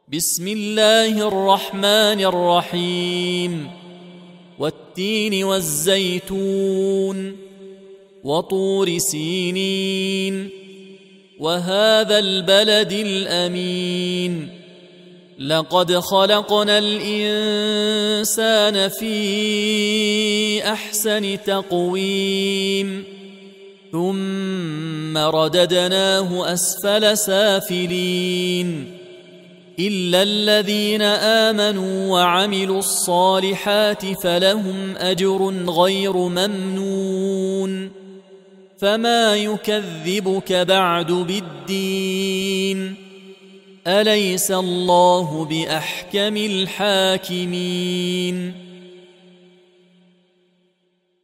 بسم الله الرحمن الرحيم والتين والزيتون وطور سينين وهذا البلد الأمين لقد خلقنا الإنسان في أحسن تقويم ثم رددناه أسفل سافلين إلا الذين آمنوا وعملوا الصالحات فلهم أجر غير ممنون فما يكذبك بعد بالدين أليس الله بأحكم الحاكمين